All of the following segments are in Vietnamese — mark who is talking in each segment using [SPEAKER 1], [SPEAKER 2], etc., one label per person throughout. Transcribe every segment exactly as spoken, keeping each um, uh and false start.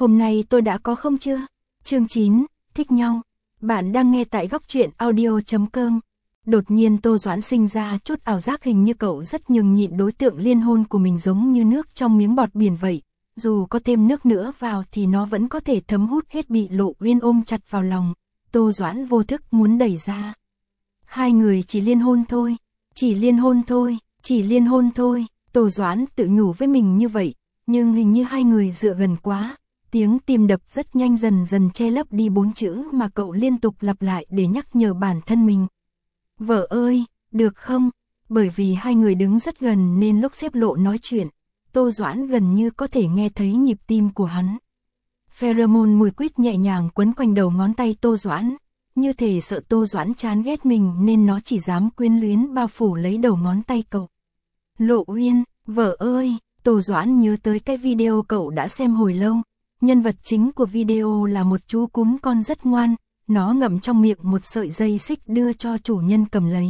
[SPEAKER 1] Hôm nay tôi đã có không chưa? Chương chín, thích nhau. Bạn đang nghe tại góc truyện audio chấm com. Đột nhiên Tô Doãn sinh ra chút ảo giác hình như cậu rất nhường nhịn đối tượng liên hôn của mình giống như nước trong miếng bọt biển vậy. Dù có thêm nước nữa vào thì nó vẫn có thể thấm hút hết, bị Lộ Uyên ôm chặt vào lòng. Tô Doãn vô thức muốn đẩy ra. Hai người chỉ liên hôn thôi, chỉ liên hôn thôi, chỉ liên hôn thôi. Tô Doãn tự nhủ với mình như vậy, nhưng hình như hai người dựa gần quá. Tiếng tim đập rất nhanh dần dần che lấp đi bốn chữ mà cậu liên tục lặp lại để nhắc nhở bản thân mình. Vợ ơi, được không? Bởi vì hai người đứng rất gần nên lúc xếp Lộ nói chuyện, Tô Doãn gần như có thể nghe thấy nhịp tim của hắn. Pheromone mùi quýt nhẹ nhàng quấn quanh đầu ngón tay Tô Doãn, như thể sợ Tô Doãn chán ghét mình nên nó chỉ dám quyến luyến bao phủ lấy đầu ngón tay cậu. Lộ Uyên, vợ ơi, Tô Doãn nhớ tới cái video cậu đã xem hồi lâu. Nhân vật chính của video là một chú cún con rất ngoan, nó ngậm trong miệng một sợi dây xích đưa cho chủ nhân cầm lấy.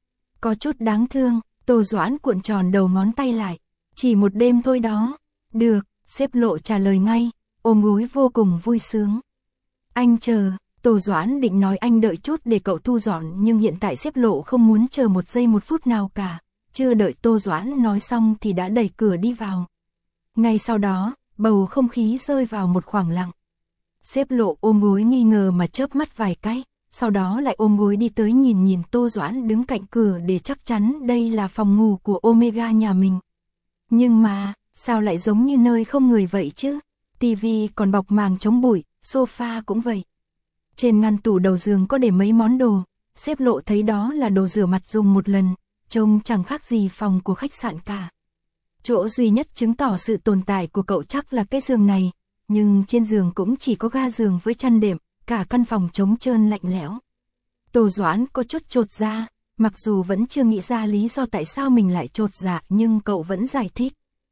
[SPEAKER 1] Có chút đáng thương, Tô Doãn cuộn tròn đầu ngón tay lại. Chỉ một đêm thôi đó. Được, sếp Lộ trả lời ngay, ôm gối vô cùng vui sướng. Anh chờ, Tô Doãn định nói anh đợi chút để cậu thu dọn, nhưng hiện tại sếp Lộ không muốn chờ một giây một phút nào cả. Chưa đợi Tô Doãn nói xong thì đã đẩy cửa đi vào. Ngay sau đó, bầu không khí rơi vào một khoảng lặng. Sếp Lộ ôm gối nghi ngờ mà chớp mắt vài cái, sau đó lại ôm gối đi tới nhìn nhìn Tô Doãn đứng cạnh cửa để chắc chắn đây là phòng ngủ của Omega nhà mình. Nhưng mà, sao lại giống như nơi không người vậy chứ? Tivi còn bọc màng chống bụi, sofa cũng vậy. Trên ngăn tủ đầu giường có để mấy món đồ, sếp Lộ thấy đó là đồ rửa mặt dùng một lần, trông chẳng khác gì phòng của khách sạn cả. Chỗ duy nhất chứng tỏ sự tồn tại của cậu chắc là cái giường này, nhưng trên giường cũng chỉ có ga giường với chăn đệm, cả căn phòng trống trơn lạnh lẽo. Tô Doãn có chút chột dạ, mặc dù vẫn chưa nghĩ ra lý do tại sao mình lại chột dạ, nhưng cậu vẫn giải thích.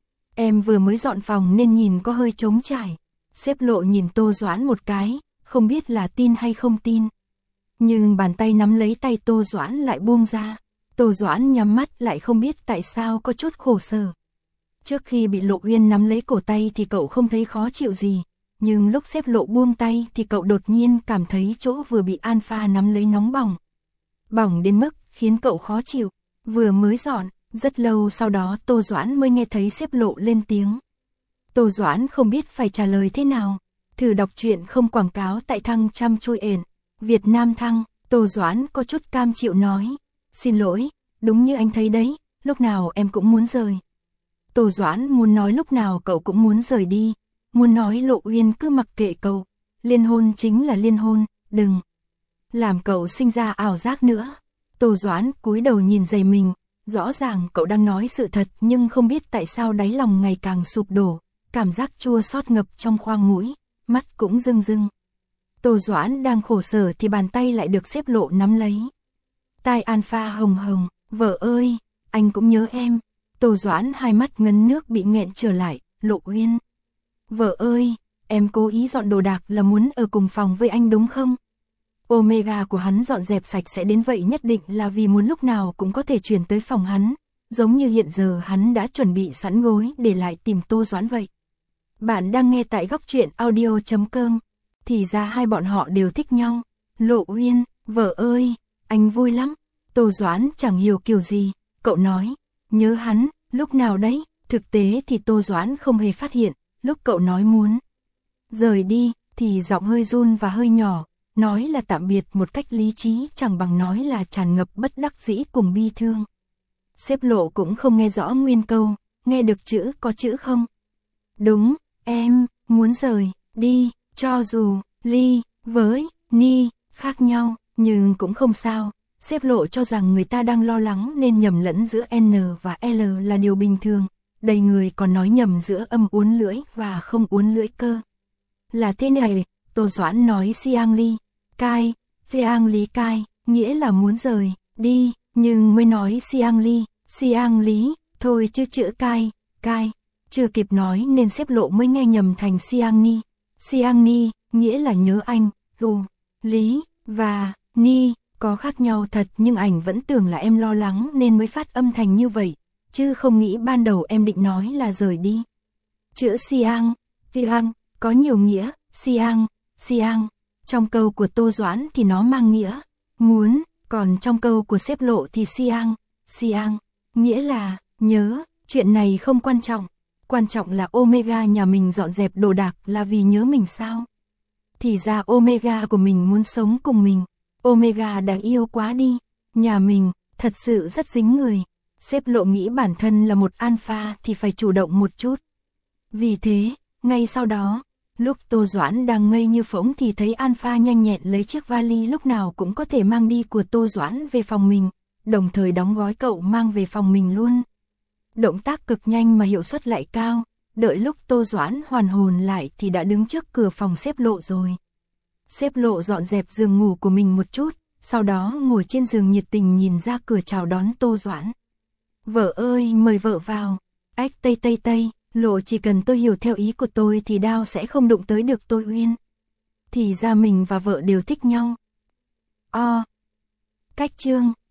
[SPEAKER 1] Em vừa mới dọn phòng nên nhìn có hơi trống trải. Sếp Lộ nhìn Tô Doãn một cái, không biết là tin hay không tin. Nhưng bàn tay nắm lấy tay Tô Doãn lại buông ra. Tô Doãn nhắm mắt lại không biết tại sao có chút khổ sở. Trước khi bị Lộ Uyên nắm lấy cổ tay thì cậu không thấy khó chịu gì, nhưng lúc sếp Lộ buông tay thì cậu đột nhiên cảm thấy chỗ vừa bị Alpha nắm lấy nóng bỏng. Bỏng đến mức khiến cậu khó chịu. Vừa mới dọn, rất lâu sau đó Tô Doãn mới nghe thấy sếp Lộ lên tiếng. Tô Doãn không biết phải trả lời thế nào. Thử đọc truyện không quảng cáo tại Thăng Chăm Chui ển, Việt Nam Thăng. Tô Doãn có chút cam chịu nói. Xin lỗi, đúng như anh thấy đấy, lúc nào em cũng muốn rời. Tô Doãn muốn nói lúc nào cậu cũng muốn rời đi, muốn nói Lộ Uyên cứ mặc kệ cậu, liên hôn chính là liên hôn, đừng làm cậu sinh ra ảo giác nữa. Tô Doãn cúi đầu nhìn giày mình, rõ ràng cậu đang nói sự thật nhưng không biết tại sao đáy lòng ngày càng sụp đổ, cảm giác chua xót ngập trong khoang mũi, mắt cũng rưng rưng. Tô Doãn đang khổ sở thì bàn tay lại được sếp Lộ nắm lấy. Tai Alpha hồng hồng, vợ ơi, anh cũng nhớ em. Tô Doãn hai mắt ngấn nước bị nghẹn trở lại, Lộ Uyên. Vợ ơi, em cố ý dọn đồ đạc là muốn ở cùng phòng với anh đúng không? Omega của hắn dọn dẹp sạch sẽ đến vậy nhất định là vì muốn lúc nào cũng có thể chuyển tới phòng hắn, giống như hiện giờ hắn đã chuẩn bị sẵn gối để lại tìm Tô Doãn vậy. Bạn đang nghe tại góc truyện audio chấm com. Thì ra hai bọn họ đều thích nhau. Lộ Uyên, vợ ơi, anh vui lắm. Tô Doãn chẳng hiểu kiểu gì, cậu nói. Nhớ hắn, lúc nào đấy? Thực tế thì Tô Doãn không hề phát hiện, lúc cậu nói muốn rời đi, thì giọng hơi run và hơi nhỏ, nói là tạm biệt một cách lý trí chẳng bằng nói là tràn ngập bất đắc dĩ cùng bi thương. Sếp Lộ cũng không nghe rõ nguyên câu, nghe được chữ có chữ không? Đúng, em, muốn rời, đi, cho dù, ly, với, ni, khác nhau, nhưng cũng không sao. Sếp Lộ cho rằng người ta đang lo lắng nên nhầm lẫn giữa N và L là điều bình thường, đầy người còn nói nhầm giữa âm uốn lưỡi và không uốn lưỡi cơ. Là thế này, Tô Doãn nói Siang Ly, cai, Siang Lý cai, nghĩa là muốn rời, đi, nhưng mới nói Siang Ly, Siang Lý, thôi chứ chữ cai, cai, chưa kịp nói nên sếp Lộ mới nghe nhầm thành Siang Ni. Siang Ni, nghĩa là nhớ anh, u, Lý, và, Ni. Có khác nhau thật nhưng ảnh vẫn tưởng là em lo lắng nên mới phát âm thành như vậy, chứ không nghĩ ban đầu em định nói là rời đi. Chữ Siang, Siang, có nhiều nghĩa, siang, siang. Trong câu của Tô Doãn thì nó mang nghĩa muốn, còn trong câu của sếp Lộ thì siang, siang, nghĩa là nhớ, chuyện này không quan trọng. Quan trọng là Omega nhà mình dọn dẹp đồ đạc là vì nhớ mình sao? Thì ra Omega của mình muốn sống cùng mình. Omega đáng yêu quá đi. Nhà mình, thật sự rất dính người. Sếp Lộ nghĩ bản thân là một alpha thì phải chủ động một chút. Vì thế, ngay sau đó, lúc Tô Doãn đang ngây như phỗng thì thấy alpha nhanh nhẹn lấy chiếc vali lúc nào cũng có thể mang đi của Tô Doãn về phòng mình, đồng thời đóng gói cậu mang về phòng mình luôn. Động tác cực nhanh mà hiệu suất lại cao, đợi lúc Tô Doãn hoàn hồn lại thì đã đứng trước cửa phòng sếp Lộ rồi. Sếp Lộ dọn dẹp giường ngủ của mình một chút, sau đó ngồi trên giường nhiệt tình nhìn ra cửa chào đón Tô Doãn. Vợ ơi, mời vợ vào. Ách tây tây tây, Lộ chỉ cần tôi hiểu theo ý của tôi thì đao sẽ không đụng tới được tôi Uyên. Thì ra mình và vợ đều thích nhau. O. Cách chương